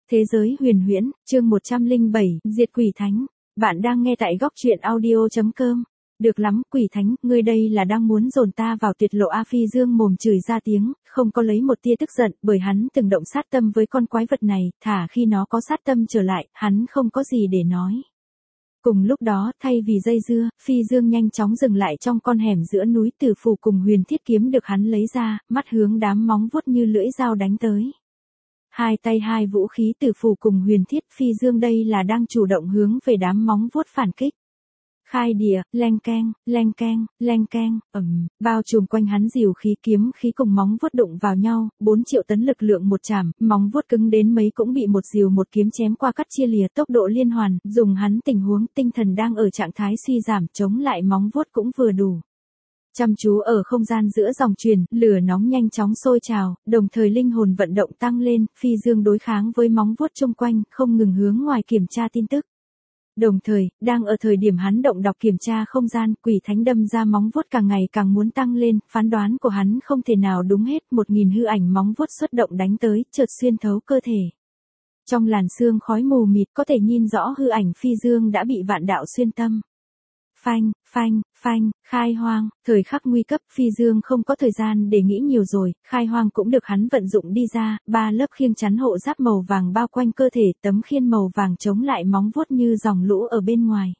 Thế giới huyền huyễn, chương 107, Diệt Quỷ Thánh. Bạn đang nghe tại góc truyện audio.com. Được lắm, Quỷ Thánh, ngươi đây là đang muốn dồn ta vào tuyệt lộ a. Phi Dương mồm chửi ra tiếng, không có lấy một tia tức giận, bởi hắn từng động sát tâm với con quái vật này, thả khi nó có sát tâm trở lại, hắn không có gì để nói. Cùng lúc đó, thay vì dây dưa, Phi Dương nhanh chóng dừng lại trong con hẻm giữa núi Tử Phù cùng huyền thiết kiếm được hắn lấy ra, mắt hướng đám móng vuốt như lưỡi dao đánh tới. Hai tay hai vũ khí Tử Phù cùng huyền thiết. Phi Dương đây là đang chủ động hướng về đám móng vuốt phản kích. Khai địa, leng keng, bao trùm quanh hắn dìu khí kiếm khí cùng móng vuốt đụng vào nhau, 4 triệu tấn lực lượng một chạm, móng vuốt cứng đến mấy cũng bị một dìu một kiếm chém qua cắt chia lìa, tốc độ liên hoàn, dùng hắn tình huống tinh thần đang ở trạng thái suy giảm, chống lại móng vuốt cũng vừa đủ. Chăm chú ở không gian giữa dòng truyền, lửa nóng nhanh chóng sôi trào, đồng thời linh hồn vận động tăng lên, Phi Dương đối kháng với móng vuốt chung quanh, không ngừng hướng ngoài kiểm tra tin tức. Đồng thời, đang ở thời điểm hắn động đọc kiểm tra không gian, Quỷ Thánh đâm ra móng vuốt càng ngày càng muốn tăng lên, phán đoán của hắn không thể nào đúng hết, 1000 hư ảnh móng vuốt xuất động đánh tới, chợt xuyên thấu cơ thể. Trong làn sương khói mù mịt có thể nhìn rõ hư ảnh Phi Dương đã bị vạn đạo xuyên tâm. Phanh, khai hoang, thời khắc nguy cấp, Phi Dương không có thời gian để nghĩ nhiều rồi, khai hoang cũng được hắn vận dụng đi ra, 3 lớp khiêng chắn hộ giáp màu vàng bao quanh cơ thể, tấm khiên màu vàng chống lại móng vuốt như dòng lũ ở bên ngoài.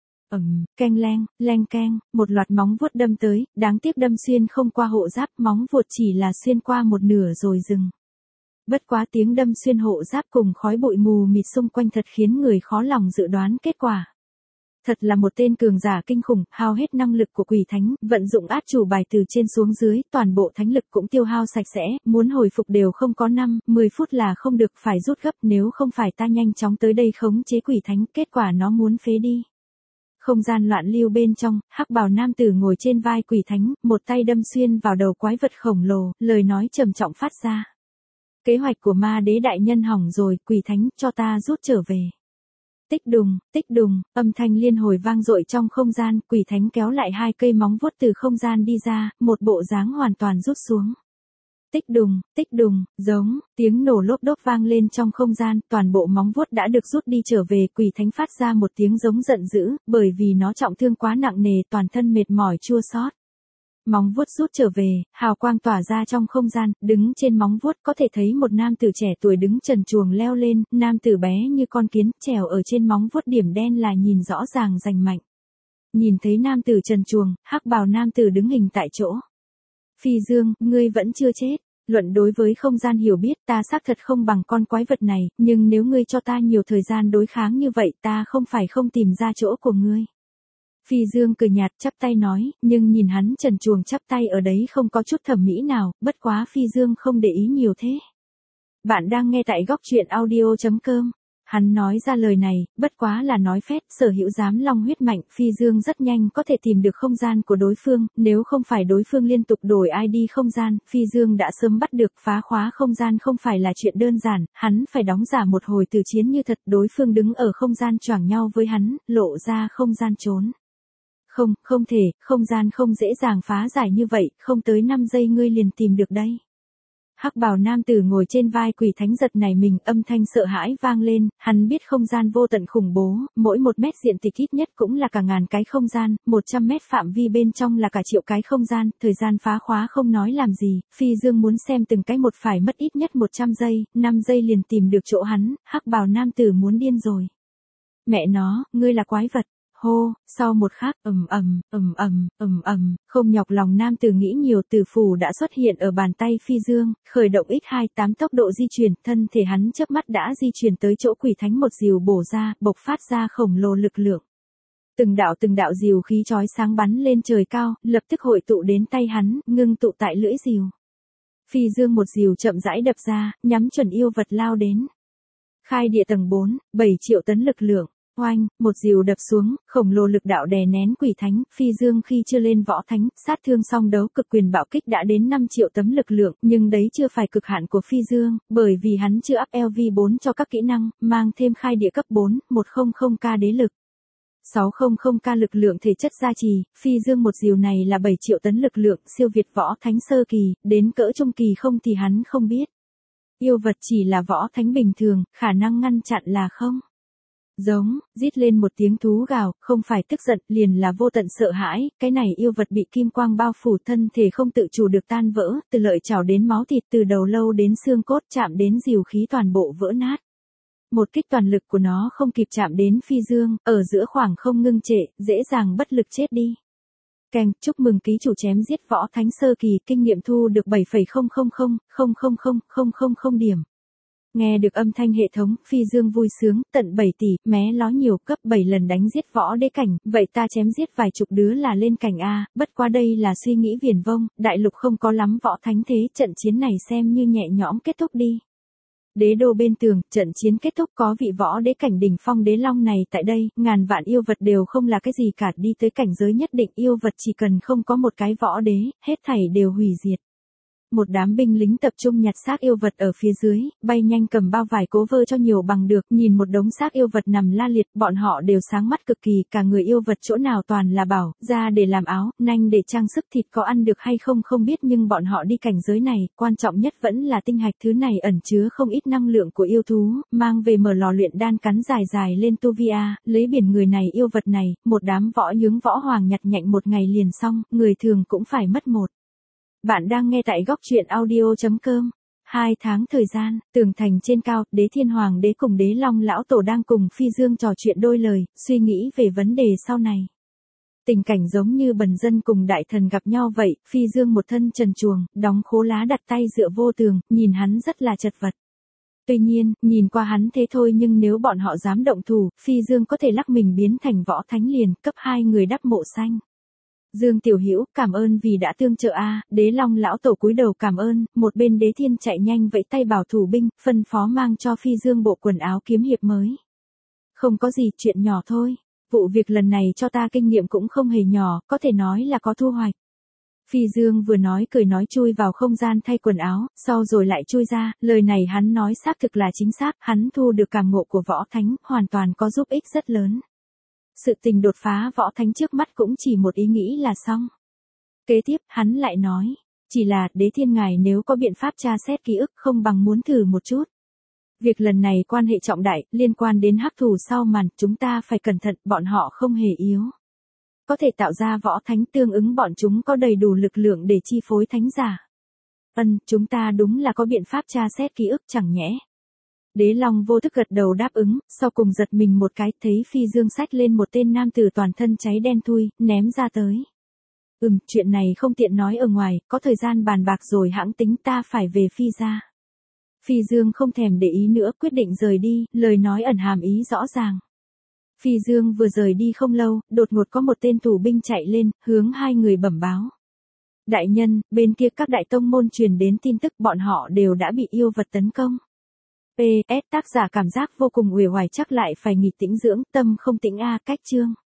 Leng keng, một loạt móng vuốt đâm tới, đáng tiếc đâm xuyên không qua hộ giáp, móng vuốt chỉ là xuyên qua một nửa rồi dừng. Bất quá tiếng đâm xuyên hộ giáp cùng khói bụi mù mịt xung quanh thật khiến người khó lòng dự đoán kết quả. Thật là một tên cường giả kinh khủng, hao hết năng lực của Quỷ Thánh, vận dụng át chủ bài từ trên xuống dưới, toàn bộ thánh lực cũng tiêu hao sạch sẽ, muốn hồi phục đều không có 5-10 phút là không được, phải rút gấp, nếu không phải ta nhanh chóng tới đây khống chế Quỷ Thánh, kết quả nó muốn phế đi. Không gian loạn lưu bên trong, hắc bào nam tử ngồi trên vai Quỷ Thánh, một tay đâm xuyên vào đầu quái vật khổng lồ, lời nói trầm trọng phát ra. Kế hoạch của ma đế đại nhân hỏng rồi, Quỷ Thánh, cho ta rút trở về. Tích đùng, âm thanh liên hồi vang dội trong không gian, Quỷ Thánh kéo lại 2 cây móng vuốt từ không gian đi ra, một bộ dáng hoàn toàn rút xuống. Tích đùng, giống, tiếng nổ lốp đốp vang lên trong không gian, toàn bộ móng vuốt đã được rút đi trở về, Quỷ Thánh phát ra một tiếng giống giận dữ, bởi vì nó trọng thương quá nặng nề, toàn thân mệt mỏi chua xót. Móng vuốt rút trở về, hào quang tỏa ra trong không gian, đứng trên móng vuốt có thể thấy một nam tử trẻ tuổi đứng trần truồng leo lên, nam tử bé như con kiến, trèo ở trên móng vuốt điểm đen là nhìn rõ ràng rành mạnh. Nhìn thấy nam tử trần truồng, hắc bào nam tử đứng hình tại chỗ. Phi Dương, ngươi vẫn chưa chết. Luận đối với không gian hiểu biết, ta xác thật không bằng con quái vật này, nhưng nếu ngươi cho ta nhiều thời gian đối kháng như vậy, ta không phải không tìm ra chỗ của ngươi. Phi Dương cười nhạt chắp tay nói, nhưng nhìn hắn trần truồng chắp tay ở đấy không có chút thẩm mỹ nào, bất quá Phi Dương không để ý nhiều thế. Bạn đang nghe tại góc truyện audio.com. Hắn nói ra lời này, bất quá là nói phét, sở hữu dám long huyết mạnh, Phi Dương rất nhanh có thể tìm được không gian của đối phương, nếu không phải đối phương liên tục đổi ID không gian, Phi Dương đã sớm bắt được, phá khóa không gian không phải là chuyện đơn giản, hắn phải đóng giả một hồi từ chiến như thật, đối phương đứng ở không gian choảng nhau với hắn, lộ ra không gian trốn. Không thể, không gian không dễ dàng phá giải như vậy, không tới 5 giây ngươi liền tìm được đây. Hắc bào nam tử ngồi trên vai Quỷ Thánh giật nảy mình, âm thanh sợ hãi vang lên, hắn biết không gian vô tận khủng bố, mỗi 1 mét diện tích ít nhất cũng là cả ngàn cái không gian, 100 mét phạm vi bên trong là cả triệu cái không gian, thời gian phá khóa không nói làm gì, Phi Dương muốn xem từng cái một phải mất ít nhất 100 giây, 5 giây liền tìm được chỗ hắn, hắc bào nam tử muốn điên rồi. Mẹ nó, ngươi là quái vật. Hô, sau một khắc, không nhọc lòng nam tử nghĩ nhiều, Tử Phù đã xuất hiện ở bàn tay Phi Dương, khởi động X28 tốc độ di chuyển, thân thể hắn chớp mắt đã di chuyển tới chỗ Quỷ Thánh, một dìu bổ ra, bộc phát ra khổng lồ lực lượng. Từng đạo dìu khí chói sáng bắn lên trời cao, lập tức hội tụ đến tay hắn, ngưng tụ tại lưỡi dìu. Phi Dương một dìu chậm rãi đập ra, nhắm chuẩn yêu vật lao đến. Khai địa tầng 4, 7 triệu tấn lực lượng. Oanh, một dìu đập xuống, khổng lồ lực đạo đè nén Quỷ Thánh, Phi Dương khi chưa lên võ thánh, sát thương song đấu cực quyền bạo kích đã đến 5 triệu tấm lực lượng, nhưng đấy chưa phải cực hạn của Phi Dương, bởi vì hắn chưa up LV4 cho các kỹ năng, mang thêm khai địa cấp 4, 100k đế lực. 600k lực lượng thể chất gia trì, Phi Dương một dìu này là 7 triệu tấn lực lượng, siêu việt võ thánh sơ kỳ, đến cỡ trung kỳ không thì hắn không biết. Yêu vật chỉ là võ thánh bình thường, khả năng ngăn chặn là không. Giống, rít lên một tiếng thú gào, không phải tức giận, liền là vô tận sợ hãi, cái này yêu vật bị kim quang bao phủ thân thể không tự chủ được tan vỡ, từ lợi chảo đến máu thịt, từ đầu lâu đến xương cốt chạm đến dìu khí toàn bộ vỡ nát. Một kích toàn lực của nó không kịp chạm đến Phi Dương, ở giữa khoảng không ngưng trệ, dễ dàng bất lực chết đi. Keng, chúc mừng ký chủ chém giết võ thánh sơ kỳ, kinh nghiệm thu được 7,000,000 điểm. Nghe được âm thanh hệ thống, Phi Dương vui sướng, tận 7 tỷ, mé ló nhiều cấp 7 lần đánh giết võ đế cảnh, vậy ta chém giết vài chục đứa là lên cảnh A, bất qua đây là suy nghĩ viển vông, đại lục không có lắm võ thánh thế, trận chiến này xem như nhẹ nhõm kết thúc đi. Đế đô bên tường, trận chiến kết thúc có vị võ đế cảnh đỉnh phong đế long này tại đây, ngàn vạn yêu vật đều không là cái gì cả, đi tới cảnh giới nhất định yêu vật chỉ cần không có một cái võ đế, hết thảy đều hủy diệt. Một đám binh lính tập trung nhặt xác yêu vật ở phía dưới, bay nhanh cầm bao vải cố vơ cho nhiều bằng được, nhìn một đống xác yêu vật nằm la liệt, bọn họ đều sáng mắt cực kỳ, cả người yêu vật chỗ nào toàn là bảo, da để làm áo, nanh để trang sức, thịt có ăn được hay không không biết, nhưng bọn họ đi cảnh giới này, quan trọng nhất vẫn là tinh hạch, thứ này ẩn chứa không ít năng lượng của yêu thú, mang về mở lò luyện đan cắn dài dài lên tu vi A, lấy biển người này yêu vật này, một đám võ nhướng võ hoàng nhặt nhạnh một ngày liền xong, người thường cũng phải mất một. Bạn đang nghe tại góc truyện audio.com. 2 tháng thời gian, tường thành trên cao, Đế Thiên Hoàng đế cùng Đế Long lão tổ đang cùng Phi Dương trò chuyện đôi lời, suy nghĩ về vấn đề sau này. Tình cảnh giống như bần dân cùng đại thần gặp nhau vậy, Phi Dương một thân trần truồng, đóng khố lá đặt tay dựa vô tường, nhìn hắn rất là chật vật. Tuy nhiên, nhìn qua hắn thế thôi nhưng nếu bọn họ dám động thủ, Phi Dương có thể lắc mình biến thành võ thánh liền, cấp 2 người đắp mộ xanh. Dương Tiểu Hữu, cảm ơn vì đã tương trợ a. Đế Long lão tổ cúi đầu cảm ơn, một bên Đế Thiên chạy nhanh vẫy tay bảo thủ binh, phân phó mang cho Phi Dương bộ quần áo kiếm hiệp mới. Không có gì, chuyện nhỏ thôi. Vụ việc lần này cho ta kinh nghiệm cũng không hề nhỏ, có thể nói là có thu hoạch. Phi Dương vừa nói cười nói chui vào không gian thay quần áo, sau rồi lại chui ra, lời này hắn nói xác thực là chính xác, hắn thu được cảm ngộ của võ thánh, hoàn toàn có giúp ích rất lớn. Sự tình đột phá võ thánh trước mắt cũng chỉ một ý nghĩ là xong. Kế tiếp, hắn lại nói, chỉ là Đế Thiên ngài nếu có biện pháp tra xét ký ức không bằng muốn thử một chút. Việc lần này quan hệ trọng đại, liên quan đến hắc thù sau màn, chúng ta phải cẩn thận, bọn họ không hề yếu. Có thể tạo ra võ thánh tương ứng bọn chúng có đầy đủ lực lượng để chi phối thánh giả. Chúng ta đúng là có biện pháp tra xét ký ức chẳng nhẽ. Đế Long vô thức gật đầu đáp ứng, sau cùng giật mình một cái, thấy Phi Dương xách lên một tên nam tử toàn thân cháy đen thui, ném ra tới. Chuyện này không tiện nói ở ngoài, có thời gian bàn bạc rồi hãng tính, ta phải về Phi ra. Phi Dương không thèm để ý nữa, quyết định rời đi, lời nói ẩn hàm ý rõ ràng. Phi Dương vừa rời đi không lâu, đột ngột có một tên tù binh chạy lên, hướng hai người bẩm báo. Đại nhân, bên kia các đại tông môn truyền đến tin tức bọn họ đều đã bị yêu vật tấn công. PS tác giả cảm giác vô cùng uể oải chắc lại phải nghỉ tĩnh dưỡng, tâm không tĩnh a. Cách chương.